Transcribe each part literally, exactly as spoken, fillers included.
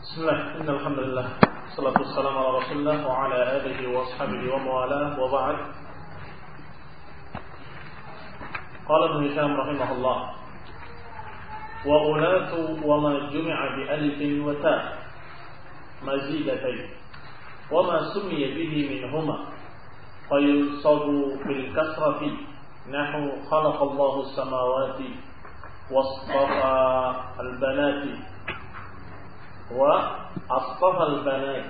Bismillah, innalhamdulillah, salatu wassalamu ala rasulillah wa ala alihi wa ashabihi wa mawalah wa ba'd. Qala Ibn Hisham rahimahullah, wa ulatu wa ma jumi'a bi alifin wa ta' mazidatayn wa ma sumiya bihi minhuma fayunsabu bil kasrati nahu khalaqallahu as-samawati wasṭafa al-banati wa asṭafal banati.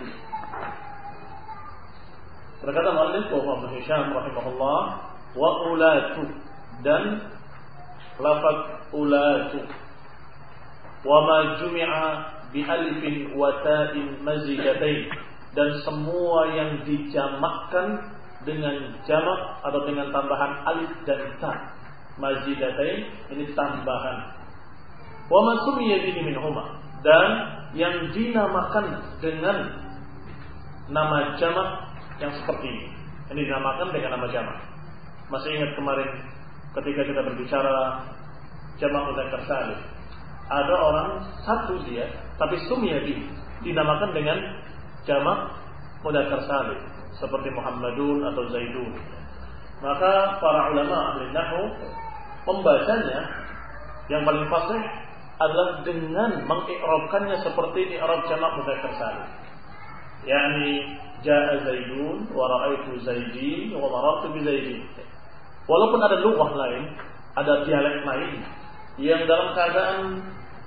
Berkata muallif Ibnu Hisham rahimahullah, wa ulatu, dan lafaz ulatu, wa ma jumi'a bi alifin wa ta'in mazidatain, dan semua yang dijamakkan dengan jamak atau dengan tambahan alif dan ta. Mazidatain ini tambahan. Wa ma sumiya bihi minhuma, dan yang dinamakan dengan nama jamak yang seperti ini. Ini dinamakan dengan nama jamak. Masih ingat kemarin ketika kita berbicara jamak mudzakkar salim, ada orang satu dia, tapi sumya bihi, dinamakan dengan jamak mudzakkar salim, seperti Muhammadun atau Zaidun. Maka para ulama ahli nahwu membacanya yang paling fasih adalah dengan mengi'rabkannya seperti i'rab jamak mudzakkar salim. Yani jaa Zaidun wa ra'aitu Zaidi wa marartu bi Zaidin. Walaupun ada lughah lain, ada dialek lain yang dalam keadaan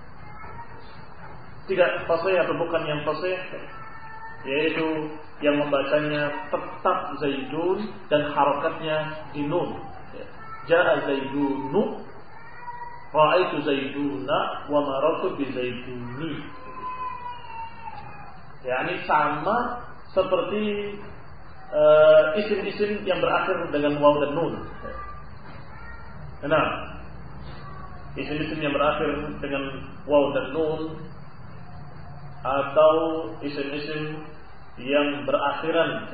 tidak fasih atau bukan yang fasih, yaitu yang membacanya tetap Zaidun dan harakatnya di nun. Jaa Zaidunu, ra'aitu Zaiduna wa marartu bi Zaiduni. Yani sama seperti uh, isim-isim yang berakhir dengan waw dan nun. Nah, isim-isim yang berakhir dengan waw dan nun, atau isim-isim yang berakhiran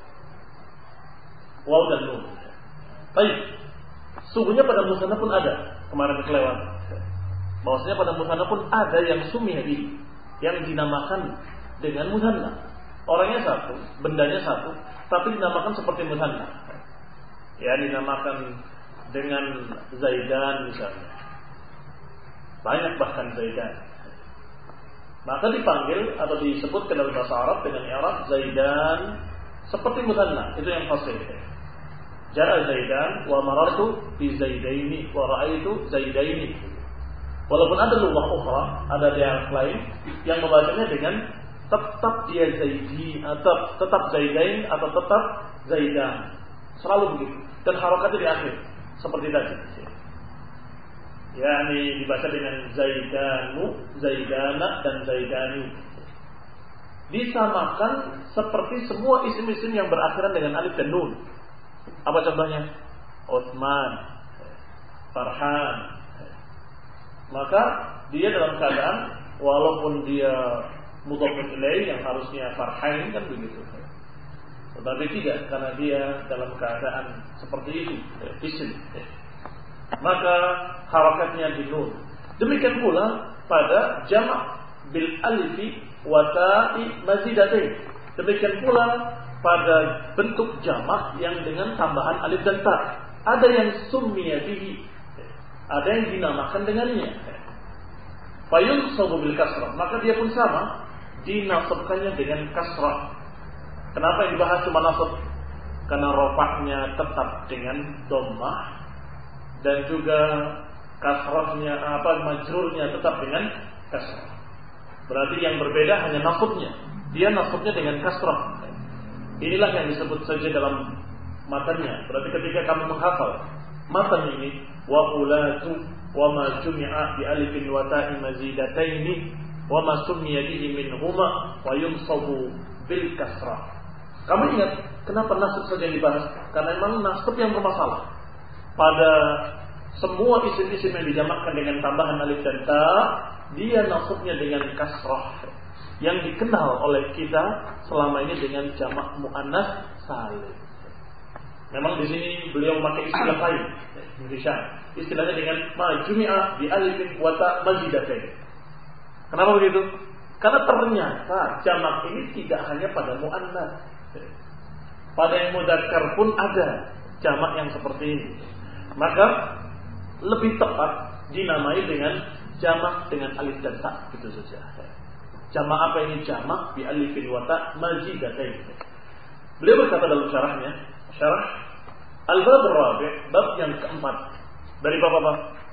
waw dan nun. Baik, sungguhnya pada musanna pun ada. Kemarin kelewat bahwasanya pada musanna pun ada yang sumiyah bihi, yang dinamakan dengan musanna. Orangnya satu, bendanya satu, tapi dinamakan seperti musanna. Ya, dinamakan dengan Zaidan misalnya. Banyak bahkan Zaidan. Maka dipanggil atau disebutkan dalam bahasa Arab dengan i'rab Zaidan seperti musanna. Itu yang fasih. Jaa Zaidan wa marartu bi Zaidaini wa ra'aitu Zaidaini. Walaupun ada lughah ukhra, ada dialek lain yang membacanya dengan tetap dia Zaidi atau tetap Zaidain atau tetap Zaidan. Selalu begitu. Dan harakatnya di akhir seperti tadi. Yani dibaca dengan Zaidanu, Zaidana dan Zaidani. Disamakan seperti semua isim-isim yang berakhiran dengan alif dan nun. Apa contohnya? Utsman, Farhan. Maka dia dalam keadaan walaupun dia mudhaf ilaih yang harusnya Farhan kan begitu, tetapi tidak, karena dia dalam keadaan seperti itu, isim. Maka harakatnya di nun. Demikian pula pada jamak bil alifi wa ta'i mazidatain. Demikian pula pada bentuk jamak yang dengan tambahan alif dan ta. Ada yang summiya bihi, ada yang dinamakan dengannya. Fayunsabu bil kasrah, maka dia pun sama, dinasabkannya dengan kasrah. Kenapa yang dibahas cuma nasab? Karena rofaknya tetap dengan dhammah, dan juga kasrahnya apa majrurnya tetap dengan kasrah. Berarti yang berbeda hanya nasabnya. Dia nasabnya dengan kasrah. Inilah yang disebut saja dalam matanya. Berarti ketika kamu menghafal matan ini, wa ulatu wa ma jumi'a bi alifin wa ta'in mazidataini wa ma sumiya bihi minhuma wa yunsabu bil kasrah. Kamu ingat kenapa nasab saja yang dibahas? Karena memang nasab yang bermasalah. Pada semua isim-isim yang dijamakkan dengan tambahan alif dan ta, dia nasabnya dengan kasrah, yang dikenal oleh kita selama ini dengan jamak muannas salim. Memang di sini beliau memakai istilah lain, Indonesia. Istilahnya dengan ma jumi'a bi alifin wa ta mazidatain. Kenapa begitu? Karena ternyata jamak ini tidak hanya pada muannats. Pada yang mudzakkar pun ada jamak yang seperti ini. Maka lebih tepat dinamai dengan jamak dengan alif dan ta, gitu saja. Jamak apa ini? Jamak bi alifin wa ta mazidatain. Beliau berkata dalam syarahnya, syarah Al-Bab Ar-Rabi', bab yang keempat dari bab apa?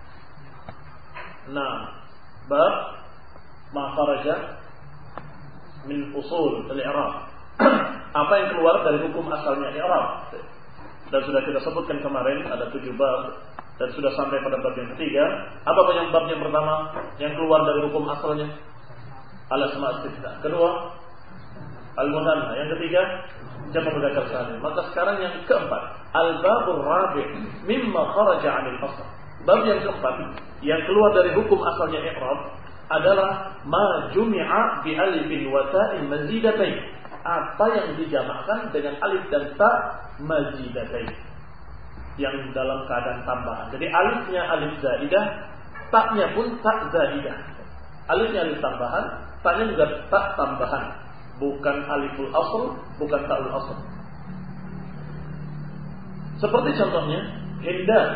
Nah, bab ma kharaja min usul al-i'rab. Apa yang keluar dari hukum asalnya i'rab. Dan sudah kita sebutkan kemarin ada tujuh bab dan sudah sampai pada bab yang ketiga. Apa yang bab yang pertama yang keluar dari hukum asalnya? Al-asma' as-sittah. Kedua, al-muthanna. Yang ketiga, jamak mudzakkar salim. Maka sekarang yang keempat, al-babur rabi' mimma kharaja 'anil asl. Bab yang keempat yang keluar dari hukum asalnya i'rab adalah ma jumi'a bi alifin wa ta'in mazidatain. Apa yang dijamakkan dengan alif dan ta mazidatain, yang dalam keadaan tambahan. Jadi alifnya alif zaidah, ta-nya pun ta zaidah. Alifnya alif tambahan, ta-nya juga ta tambahan. Bukan aliful asl, bukan ta'ul asl. Seperti contohnya Hindan,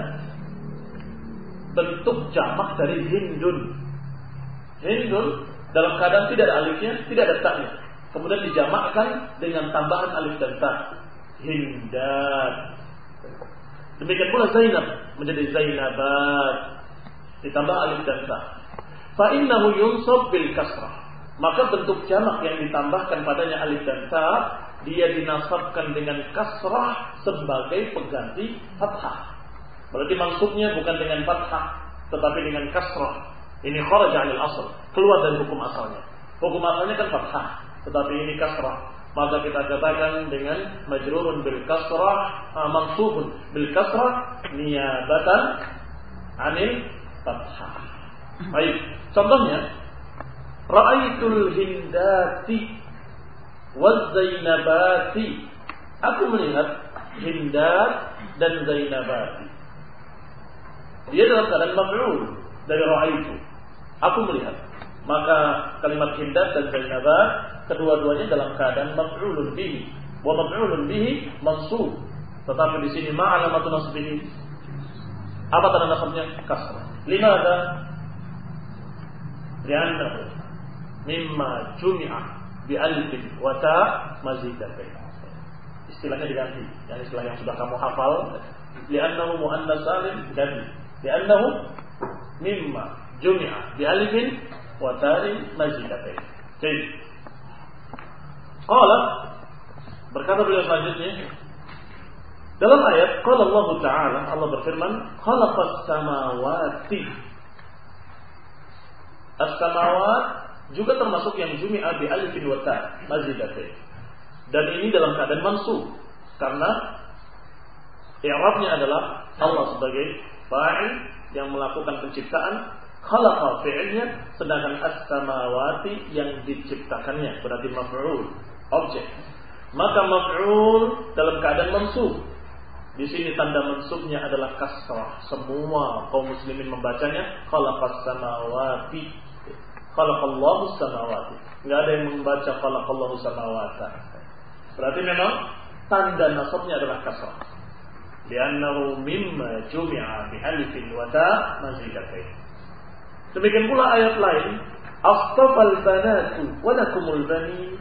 bentuk jamak dari Hindun. Hindun dalam keadaan tidak ada alifnya, tidak ada ta-nya. Kemudian dijamakkan dengan tambahan alif dan ta. Hindan. Demikian pula Zainab menjadi Zainabat, ditambah alif dan ta. Fa innahu yunsab bil kasrah. Maka bentuk jamak yang ditambahkan padanya alif dan ta, dia dinasabkan dengan kasrah sebagai pengganti fathah. Berarti maksudnya bukan dengan fathah, tetapi dengan kasrah. Ini kharaja 'anil asl, keluar dari hukum asalnya. Hukum asalnya kan fathah, tetapi ini kasrah. Maka kita katakan dengan majrurun bil kasrah, uh, mansubun bil kasrah niyabatan 'anil fathah. Baik, contohnya ra'aitul hindati waz zainabati. Aku melihat Hindat dan Zainabati. Dia dalam keadaan maf'ul dari ra'aitu. Aku melihat. Maka kalimat Hindat dan Zainabat kedua-duanya dalam keadaan maf'ulun bihi. Wa maf'ulun bihi mansub. Tetapi di sini ma alamatun nasbihi. Apa tanda nasabnya? Kasrah. Limadha? Li'annahu mimma jumi'a bi alifin wa ta mazidatain. Istilahnya diganti. Yang istilah yang sudah kamu hafal, li'annahu muannas salim ganti. Li'annahu mimma jumi'a bi alifin wa ta'in mazidatain. Jadi, qala, berkata beliau selanjutnya dalam ayat qala Allah Ta'ala, Allah berfirman, khalaqas samawati. As-samawat juga termasuk yang jumi'a bi alifin wa ta mazidatain. Dan ini dalam keadaan mansub karena i'rabnya adalah Allah sebagai fa'il yang melakukan penciptaan, khalaqa fi'ilnya, sedangkan as-samawati yang diciptakannya berarti maf'ul, objek. Maka maf'ul dalam keadaan mansub. Di sini tanda mansubnya adalah kasrah. Semua kaum muslimin membacanya khalaqas samawati. Khalaqallahu samawati. Enggak ada yang membaca khalaqallahu samawata. Berarti memang tanda nasabnya adalah kasrah. Li'annahu mimma jumi'a bi alifin wa ta mazidatain. Demikian pula ayat lain, astafal banatu wa lakumul banin.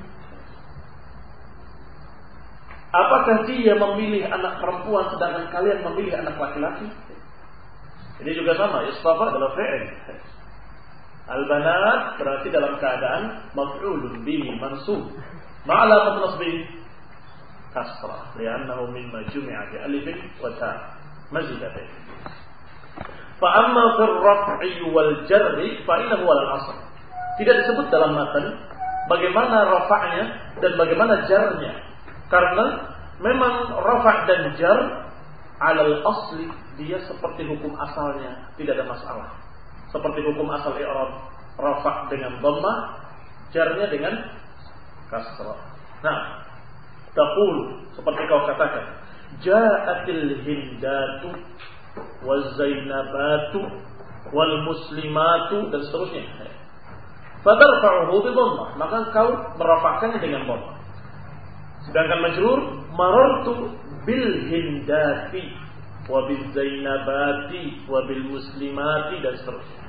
Apakah dia memilih anak perempuan sedangkan kalian memilih anak laki-laki? Ini juga sama, istafa adalah fi'il. Al-banat berarti dalam keadaan maf'ulun bihi mansub. Ma'ala nasbi kasrah li'annahu mimma jumi'a bi alifin wa ta mazidatain. Fa amma fil raf'i wal jarri fa innahu al asl. Tidak disebut dalam matan bagaimana rafa'nya dan bagaimana jarnya. Karena memang rafa' dan jar alal asli dia seperti hukum asalnya, tidak ada masalah. Seperti hukum asal i'rab, rafa' dengan dhammah, jarnya dengan kasrah. Nah, taqul seperti kau katakan, ja'atil hindatu waz zainabatu wal muslimatu dan seterusnya. fatarfa'uhu bi dhammah, maka kau merafa'kannya dengan dhammah. Sedangkan majrur marartu bil hindati wa bil zainabati wa bil muslimati dan seterusnya.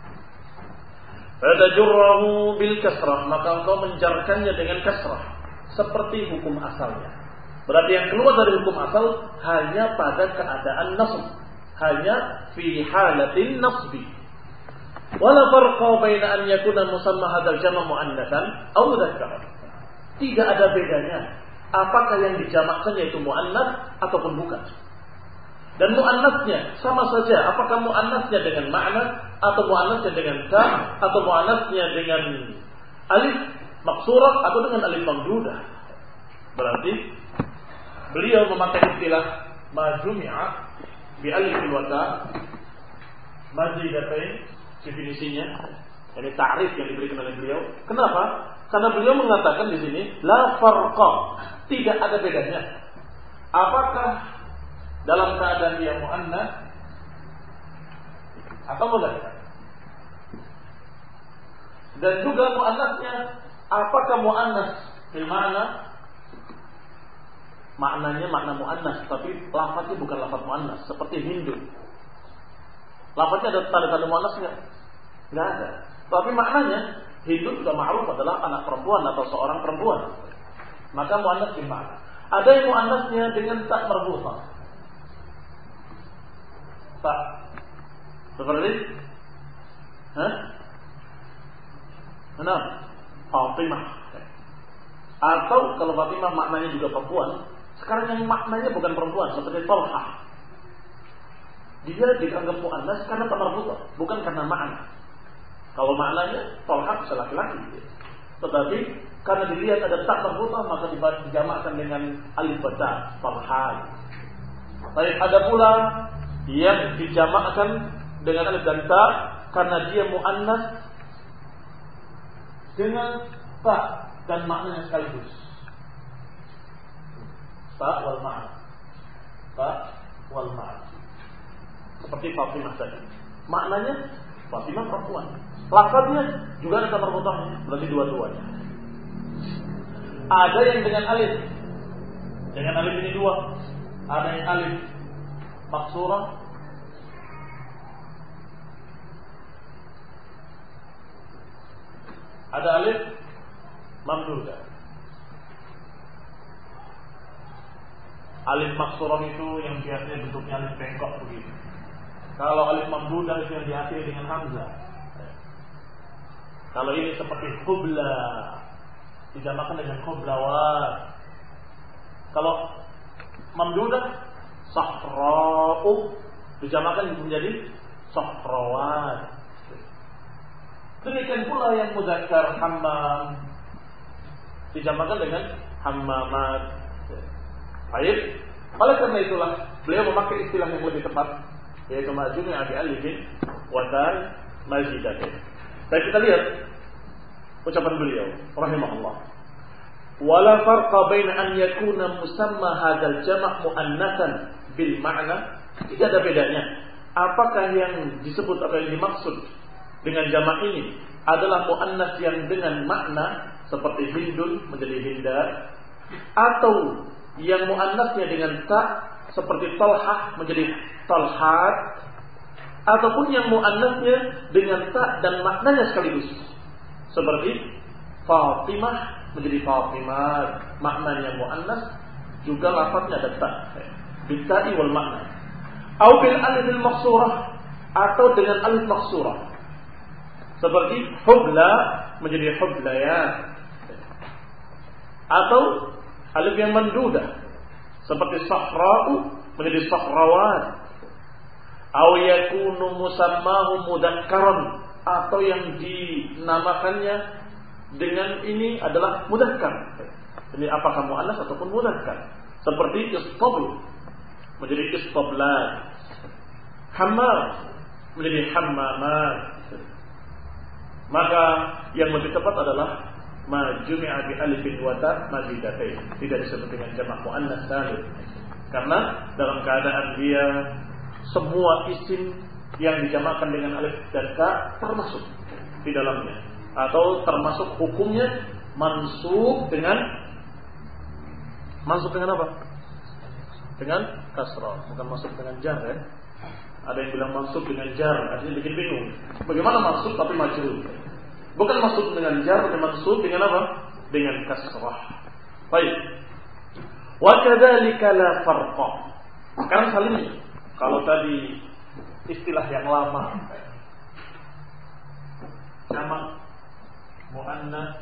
Fatajurrahu bil kasrah, maka engkau menjarkannya dengan kasrah seperti hukum asalnya. Berarti yang keluar dari hukum asal hanya pada keadaan nasb, hanya fi halatin nasbi. Wala farqa baina an yakuna musamma hadzal jama' muannatsan aw mudzakkar. Tidak ada bedanya apakah yang dijamakkan yaitu muannats ataupun bukan. Dan muannasnya sama saja, apakah muannasnya dengan makna atau muannasnya dengan ta atau muannasnya dengan alif maksurah atau dengan alif mamdudah. Berarti beliau memakai istilah majumi'a bi alif wa ta mazidatain, definisinya ini ta'rif yang diberikan oleh beliau. Kenapa? Karena beliau mengatakan di sini la farqa, tidak ada bedanya. Apakah dalam keadaan dia muannas atau mudzakkar? Dan juga muannasnya apakah muannas bil makna, maknanya makna muannas tapi lafaznya bukan lafaz muannas seperti Hindu. Lafaznya ada tanda-tanda muannas enggak? Enggak ada. Tapi maknanya Hindu sudah ma'ruf adalah anak perempuan atau seorang perempuan. Maka muannas bil makna. Ada yang muannasnya dengan tak marbutah. Tak seperti Hah? Benar Fatimah. Atau kalau Fatimah maknanya juga perempuan, sekarang yang maknanya bukan perempuan seperti Talha. Dia dianggap muannas karena tamarbutah, bukan karena makna. Kalau maknanya Talha bisa laki-laki, tetapi karena dilihat ada tak marbutah maka dijamakkan dengan alif ta, Talha. Baik, ada pula yang dijamakkan dengan alif dan ta karena dia muannas dengan ta dan maknanya sekaligus. Ta wal ma'na. Ta wal ma'na. Seperti Fatimah tadi. Maknanya Fatimah perempuan. Lafaznya juga ada marbutahnya, berarti dua-duanya. Ada yang dengan alif. Dengan alif ini dua. Ada yang alif maksurah, ada alif mamdudah. Alif maksurah itu yang biasanya bentuknya alif bengkok begitu. Kalau alif mamdudah itu yang diakhiri dengan hamzah. Kalau ini seperti qubla, dijamakkan dengan qublawat. Kalau mamdudah sahra'u, dijamakkan menjadi sahrawat. Demikian pula yang mudzakkar hammam, dijamakkan dengan hammamat. Baik, oleh karena itulah beliau memakai istilah yang lebih tepat, yaitu majumi'a bi alifin wa ta mazidatain. Baik, kita lihat ucapan beliau rahimahullah. Wala farqa baina an yakuna musamma hadzal jama' muannatsan bil ma'na, tidak ada bedanya apakah yang disebut atau yang dimaksud dengan jamak ini adalah muannas yang dengan makna seperti hindun menjadi hindar, atau yang muannasnya dengan ta seperti talhah menjadi talhat, ataupun yang muannasnya dengan ta dan maknanya sekaligus seperti Fatimah menjadi Fatimah, maknanya muannas juga lafaznya ada ta, bitai wal makna, au bil alif al maksurah, atau dengan alif maksurah seperti hubla menjadi hublayat, atau alif yang mamdudah seperti sahra'u menjadi sahrawat, au yakunu musammahu mudakkaran, atau yang dinamakannya dengan ini adalah mudzakkar. Ini apakah muannas ataupun mudzakkar? Seperti istabl menjadi istablat, hammam menjadi hammamat. Maka yang lebih tepat adalah majumi'a bi alifin wa ta mazidatain, tidak disebut dengan jamak muannas salim, karena dalam keadaan dia semua isim yang dijamakkan dengan alif dan ta termasuk di dalamnya. atau termasuk hukumnya mansub dengan mansub dengan apa? Dengan kasrah, bukan mansub dengan jar ya. Ada yang bilang mansub dengan jar, artinya bikin bingung. Bagaimana mansub tapi majrur? Bukan mansub dengan jar, tapi mansub dengan apa? Dengan kasrah. Baik. Wa kadzalika la farqa. Sekarang salimnya. Kalau tadi istilah yang lama, jamak muannats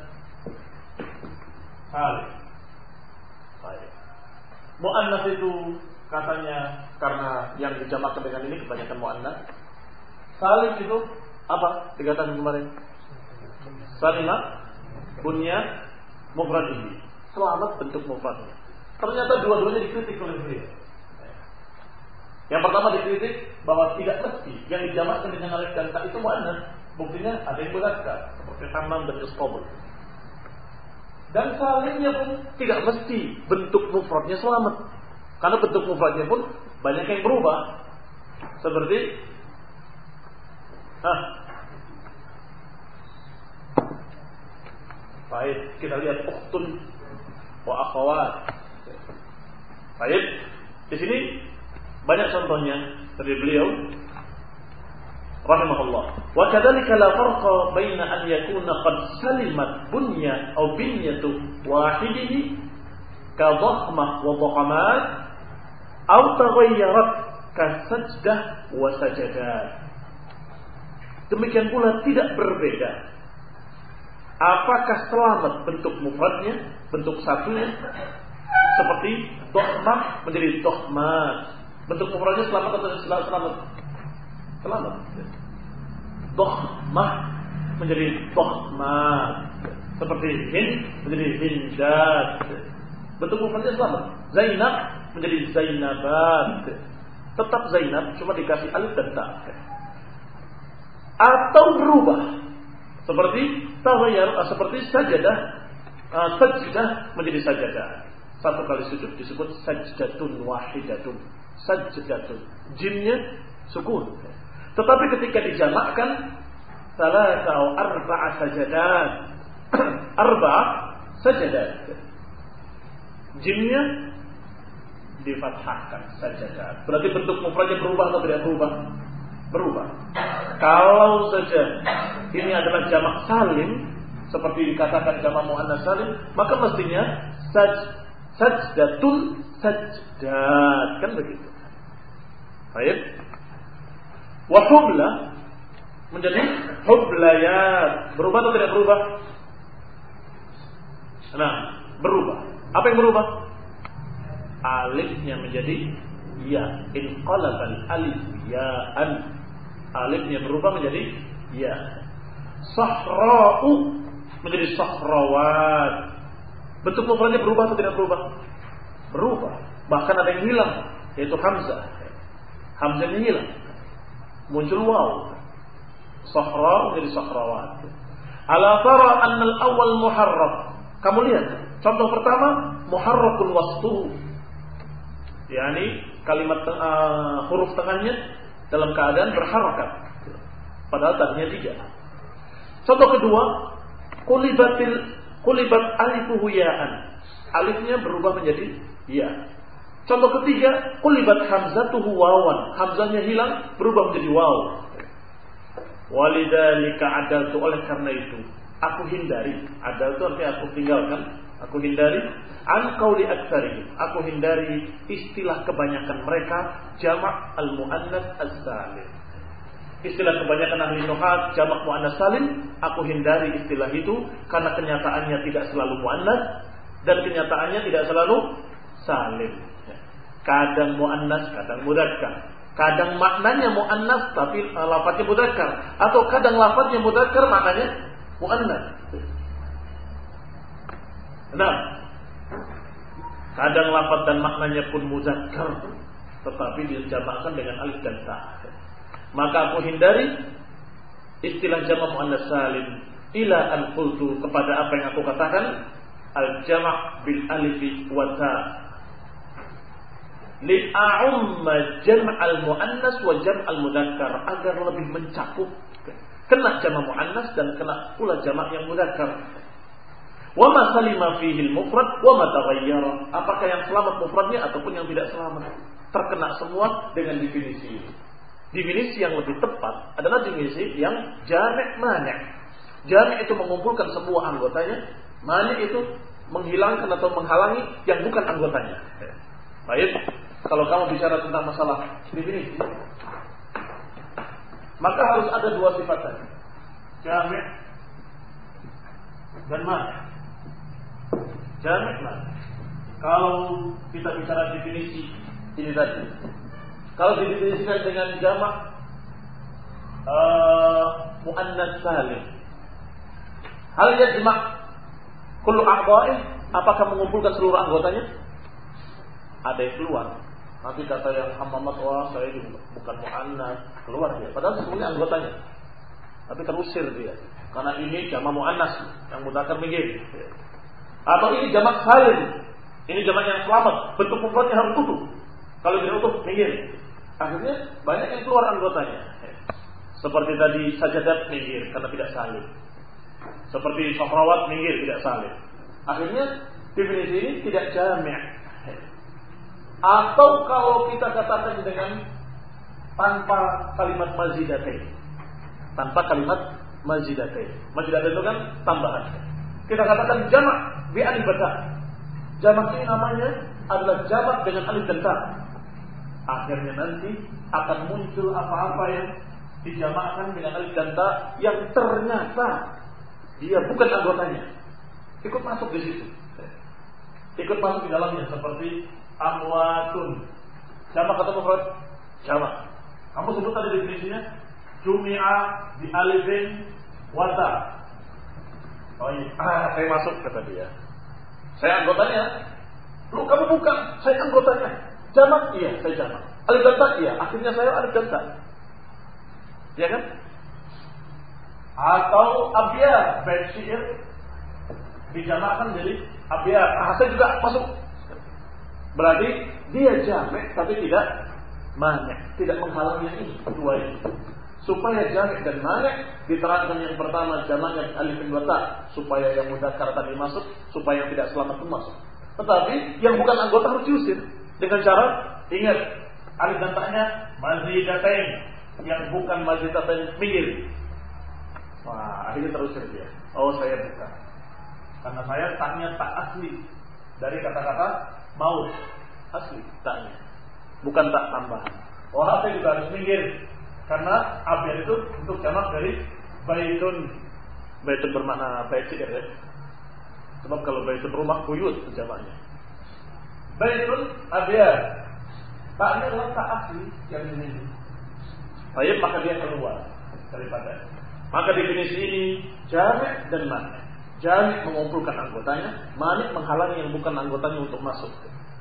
salim. Baik. Muannats itu katanya karena yang dijamakkan dengan ini kebanyakan muannats. Salim itu apa? Dikatakan kemarin. Salima bunya mufradihi. Selamat bentuk mufradnya. Ternyata dua-duanya dikritik oleh beliau. Yang pertama dikritik bahwa tidak mesti yang dijamakkan dengan alif dan ta itu muannats. Buktinya ada yang muzakkar seperti Hammam dan Isqabul. Dan salimnya pun tidak mesti bentuk mufradnya selamat. Karena bentuk mufradnya pun banyak yang berubah. Seperti ah, baik, kita lihat ukhtun wa akhawat. Baik, di sini banyak contohnya dari beliau rahimahullah. Wa kadzalika la farqa baina an yakuna qad salimat bunya aw binyatu wahidihi ka dhahmah wa dhaqamat aw taghayyarat ka sajdah wa sajadat. Demikian pula tidak berbeda apakah selamat bentuk mufradnya, bentuk satunya seperti dhahmah menjadi dhahmat. Bentuk mufradnya selamat atau tidak selamat? Selamat. Dhahmah menjadi dhahmat. Seperti hind menjadi hindat. Bentuk mufradnya selamat. Zainab menjadi zainabat. Tetap Zainab, cuma dikasih alif dan ta. Atau berubah. Seperti taghayyar, seperti sajadah, sajdah menjadi sajadah. Satu kali sujud disebut sajdatun wahidatun. Sajdatun. Jimnya sukun. Tetapi ketika dijamakkan salasa atau arba'a sajadat. Arba'a sajadat. Jimnya difathahkan sajadat. Berarti bentuk mufradnya berubah atau tidak berubah? Berubah. Kalau saja ini adalah jamak salim seperti dikatakan jamak muannats salim, maka mestinya saj sajdatun sajdat, kan begitu. Baik. Wa hubla menjadi hublayat. Berubah atau tidak berubah? Nah, berubah. Apa yang berubah? Alifnya menjadi ya. Inqalabal alif ya'an. Alifnya berubah menjadi ya. Sahra'u menjadi sahrawat. Bentuk mufradnya berubah atau tidak berubah? Berubah. Bahkan ada yang hilang, yaitu hamzah. Hamzahnya hilang. Muncul waw. Sahra menjadi sahrawat. Ala tara anna al-awwal muharrak. Kamu lihat, contoh pertama muharrakun wasfuhu. yakni kalimat uh, huruf tengahnya dalam keadaan berharakat. Padahal tadinya tiga. Contoh kedua, kulibatil kulibat alifuhu ya'an. Alifnya berubah menjadi ya. Contoh ketiga, kulibat hamzatuhu wawan. Hamzahnya hilang, berubah menjadi waw. Walidzalika adaltu, oleh karena itu aku hindari. Adaltu artinya aku tinggalkan, aku hindari an qauli aktsarihim. Aku hindari istilah kebanyakan mereka jamak al-muannats as-salim. Istilah kebanyakan ahli nuhat jamak muannats salim, aku hindari istilah itu karena kenyataannya tidak selalu muannats dan kenyataannya tidak selalu salim. Kadang muannats, kadang mudzakkar. Kadang maknanya muannats tapi uh, lafadznya mudzakkar, atau kadang lafadznya mudzakkar maknanya muannats. Nah, kadang lafadz dan maknanya pun mudzakkar tetapi dijamakkan dengan alif dan ta. Maka aku hindari istilah jamak muannats salim ila an qultu, kepada apa yang aku katakan al jamak bil alif wa ta li a'umma jam' al muannas wa jam' al mudzakkar, agar lebih mencakup. kena jamak muannas dan kena pula jamak yang mudzakkar. Wa ma salima fihi al-mufrad wa ma taghayyara. Apakah yang selamat mufradnya ataupun yang tidak selamat? Terkena semua dengan definisi ini. Definisi yang lebih tepat adalah definisi yang jami' mani'. Jami' itu mengumpulkan semua anggotanya, mani' itu menghilangkan atau menghalangi yang bukan anggotanya. Baik, kalau kamu bicara tentang masalah definisi, maka harus ada dua sifat tadi, jami' dan mani'. Jami' mani'. Kalau kita bicara definisi ini tadi, kalau didefinisikan dengan jamak uh, muannas salim, hal yajma' kullu a'dha'i, apakah mengumpulkan seluruh anggotanya? Ada yang keluar. Nanti kata yang hamamat, wah saya juga bukan muannas, keluar dia. Padahal semuanya anggotanya, tapi terusir dia. Karena ini jamak muannas yang mudzakkar minggir. Atau ini jamak salim, ini jamak yang selamat, bentuk mufradnya harus utuh. Kalau tidak utuh minggir. Akhirnya banyak yang keluar anggotanya. Seperti tadi sajadat minggir karena tidak salim. Seperti sahrawat minggir tidak salim. Akhirnya definisi ini tidak jami'. Atau kalau kita katakan dengan tanpa kalimat mazidatain. Tanpa kalimat mazidatain. Mazidatain itu kan tambahan. Kita katakan jamak bi alif ba ta. Jamak ini namanya adalah jamak dengan alif dan ta. Akhirnya nanti akan muncul apa-apa yang dijamakkan dengan alif dan ta yang ternyata dia bukan anggotanya. Ikut masuk di situ. Ikut masuk di dalamnya seperti amwatun. Jamak atau mufrad? Jamak. Kamu sebut tadi definisinya jumi'a bi alifin wa ta. Oh iya, ah, saya masuk kata dia. Saya anggotanya. Lu kamu bukan, saya anggotanya. Jamak, iya, saya jamak. Alif dan ta, iya. Akhirnya saya alif dan ta. Ya kan? Atau abyad, bait syair dijamakkan jadi abyad. Ah, saya juga masuk. Berarti dia jamak tapi tidak mani', tidak menghalangi yang ini, dua ini. Supaya jamak dan mani' diterangkan yang pertama jamaknya alif dan ta, supaya yang mudzakkar tadi masuk, supaya yang tidak selamat pun masuk. Tetapi yang bukan anggota harus diusir dengan cara ingat alif dan ta-nya mazidatain, yang bukan mazidatain minggir. Wah, akhirnya terusir dia. Oh, saya bukan. Karena saya taknya tak asli dari kata-kata maut, asli taknya, bukan tak tambahan. Wah, saya juga harus minggir karena abyad itu untuk jamak dari baitun. Baitun bermakna bait syair ya. Sebab kalau baitun rumah buyut jamaknya. Baitun abyad. Taknya adalah tak asli yang ini. Baik, maka dia keluar daripada. Maka definisi ini jami' dan mani'. Jami' mengumpulkan anggotanya, mani' menghalangi yang bukan anggotanya untuk masuk.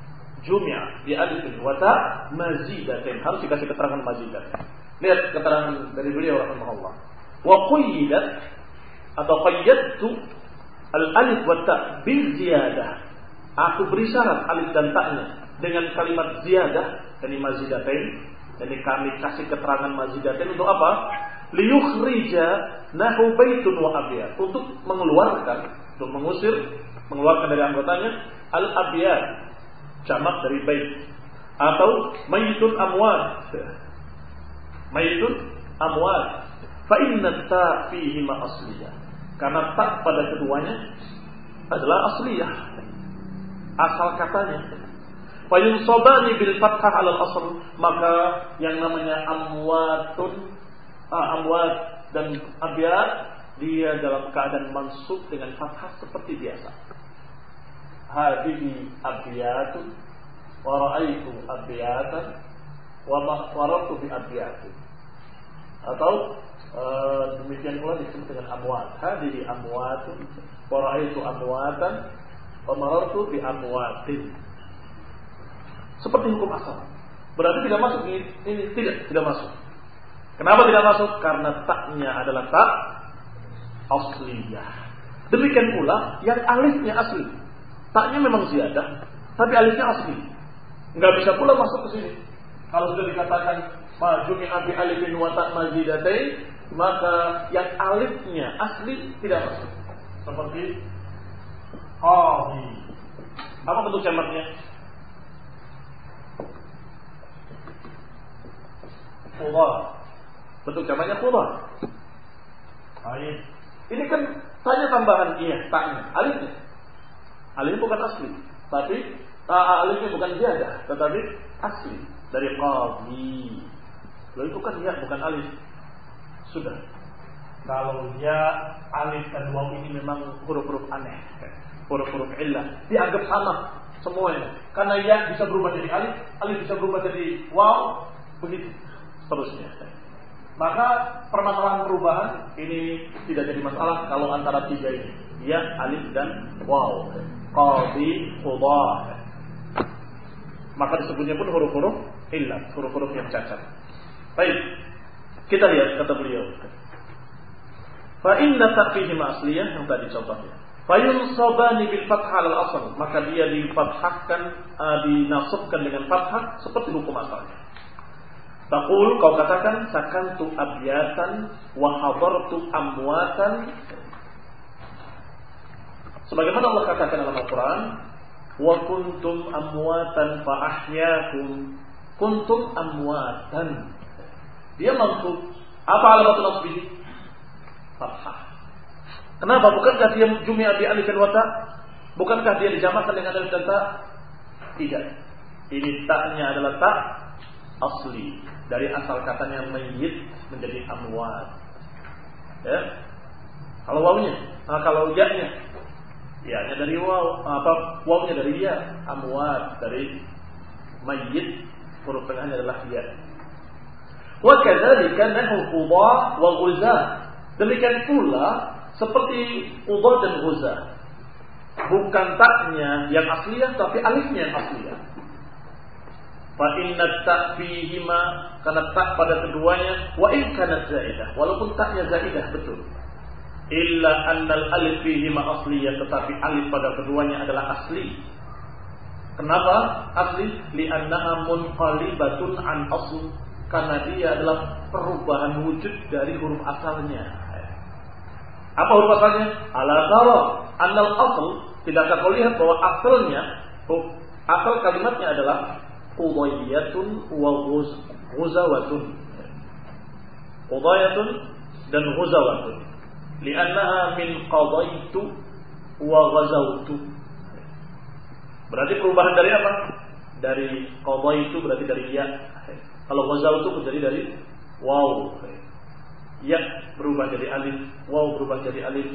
Jumi'a bi alifin wa ta mazidatain, harus dikasih keterangan mazidatain. Lihat keterangan dari beliau rahimahullah. Wa qayyidat atau qayyadtu al-alif wa ta bil ziyadah. Aku beri syarat alif dan ta-nya dengan kalimat ziyadah, yani mazidatain. Jadi kami kasih keterangan mazidatain untuk apa? Liyukhrija nahu baitun wa abyad, untuk mengeluarkan, untuk mengusir, mengeluarkan dari anggotanya al-abyad, jamak dari bait, atau mayitun amwat. Mayitun amwat. Fa inna ta fihi ma asliyah. Karena ta pada keduanya adalah asliyah, asal katanya. Fa yunsabani bil fathah 'ala al-asl, maka yang namanya amwatun, Ah, amwat dan abyad dia dalam keadaan mansub dengan fathah seperti biasa. Hadhihi abyatun wa ra'aitu abyatan wa marartu bi abyatin. Atau uh, demikian pula disebut dengan amwat. Hadhihi amwatun wa ra'aitu amwatan wa marartu bi amwatin. Seperti hukum asal. Berarti tidak masuk ini, ini tidak tidak masuk. Kenapa tidak masuk? Karena taknya adalah tak asliyah. Demikian pula yang alifnya asli. Taknya memang ziyadah, tapi alifnya asli. Enggak bisa pula masuk ke sini. Kalau sudah dikatakan majumi'a bi alifin wa ta mazidatain, maka yang alifnya asli tidak masuk. Seperti qadhi. Apa bentuk jamaknya? Qudah. Bentuk jamaknya qudah. Alif. Ini kan tanya tambahan iya, taknya, alifnya. Alifnya bukan asli, tapi uh, alifnya bukan ziyadah, tetapi asli dari qadhi. Lalu itu kan ya, bukan alif. Sudah. Kalau ya, alif dan waw ini memang huruf-huruf aneh, huruf-huruf illah, dianggap sama semuanya. Karena ya bisa berubah jadi alif, alif bisa berubah jadi waw, begitu seterusnya. Maka permasalahan perubahan ini tidak jadi masalah kalau antara tiga ini, ya, alif dan waw, qadhi, qudah. Maka disebutnya pun huruf-huruf illah, huruf-huruf yang cacat. Baik, kita lihat kata beliau. Fa inna ta'fihima asliyah, yang tadi contohnya. Fa yunsabani bil fathah al asl, maka dia difathahkan, uh, dinasabkan dengan fathah seperti hukum asalnya. Taqul, kau katakan sakantu abyatan wa hadartu amwatan. Sebagaimana Allah katakan dalam Al-Quran, wa kuntum amwatan fa ahyaakum. Kuntum amwatan. Dia maksud apa alamatun nasbihi? Fathah. Kenapa? Bukankah dia jumi'a bi alif wa ta? Bukankah dia dijamakkan dengan alif dan ta? Tidak. Ini taknya adalah ta asli. Dari asal katanya mayyit menjadi amwat. Ya. Kalau wawnya, nah, kalau ya-nya, ya-nya dari waw, apa wawnya dari ya, amwat dari mayyit, huruf tengahnya adalah ya. Wa kadzalika nahu qudah wa ghuzah. Demikian pula seperti qudah dan ghuzah. Bukan taknya yang asliyah tapi alifnya yang asliyah. Fa inna ta' fihima, karena tak pada keduanya, wa in kanat zaidah, walaupun taknya zaidah betul. Illa annal alif fihima asliyah, tetapi alif pada keduanya adalah asli. Kenapa asli? Li'annaha munqalibatun an asl, karena dia adalah perubahan wujud dari huruf asalnya. Apa huruf asalnya? Ala tara annal asl, tidakkah kau lihat bahwa asalnya, asal kalimatnya adalah Qudayatun wa ghuzawatun. Qudayatun dan ghuzawatun. Li'annaha min qadaitu wa ghazawtu. Berarti perubahan dari apa? Dari qadaitu berarti dari ya. Kalau ghazawtu berarti dari waw. Ya berubah jadi alif, waw berubah jadi alif.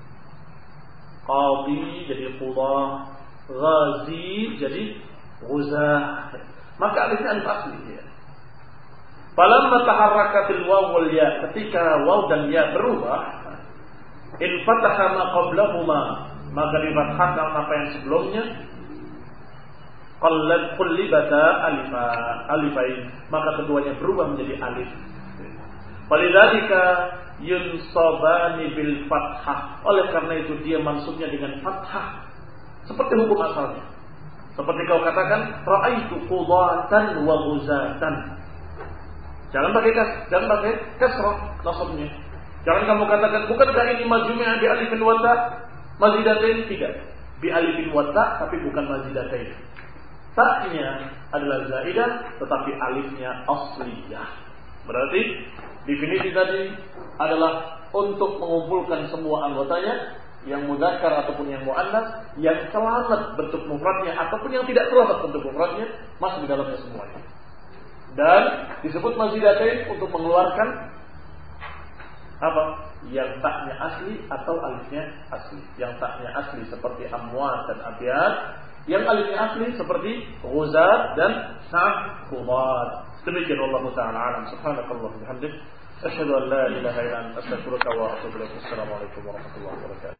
Qadhi jadi qudah, ghazi jadi ghuzah. Maka alifnya alif asli ya. Falamma taharrakatil waw wal ya, ketika waw dan ya berubah, in fataha ma qablahuma, maka difathahkan apa yang sebelumnya. Qallab qullibata alifa alifain, maka keduanya berubah menjadi alif. Walidzalika yunsabani bil fathah, oleh karena itu dia mansubnya dengan fathah seperti hukum asalnya. Seperti kau katakan, ra'aitu qudatan wa ghuzatan. Jangan pakai kas, jangan pakai kasrah nasabnya. Jangan kamu katakan, bukankah ini majmu'ah bi alifin wa ta? Mazidatain, tidak. Bi alifin wa ta, tapi bukan mazidatain. Ta-nya adalah zaidah, tetapi alifnya asliyah. Berarti definisi tadi adalah untuk mengumpulkan semua anggotanya, yang mudzakkar ataupun yang muannas, yang selamat bentuk mufradnya ataupun yang tidak selamat bentuk mufradnya, masuk di dalamnya semuanya. Dan disebut mazidatain untuk mengeluarkan apa? Yang taknya asli atau alifnya asli. Yang taknya asli seperti amwat dan abyad, yang alifnya asli seperti ghuzat dan sa'qudat. Demikian Allah Ta'ala alam. Subhanakallah bihamdik, asyhadu an la ilaha illa anta, astaghfiruka wa atubu ilaik. Assalamualaikum warahmatullahi wabarakatuh.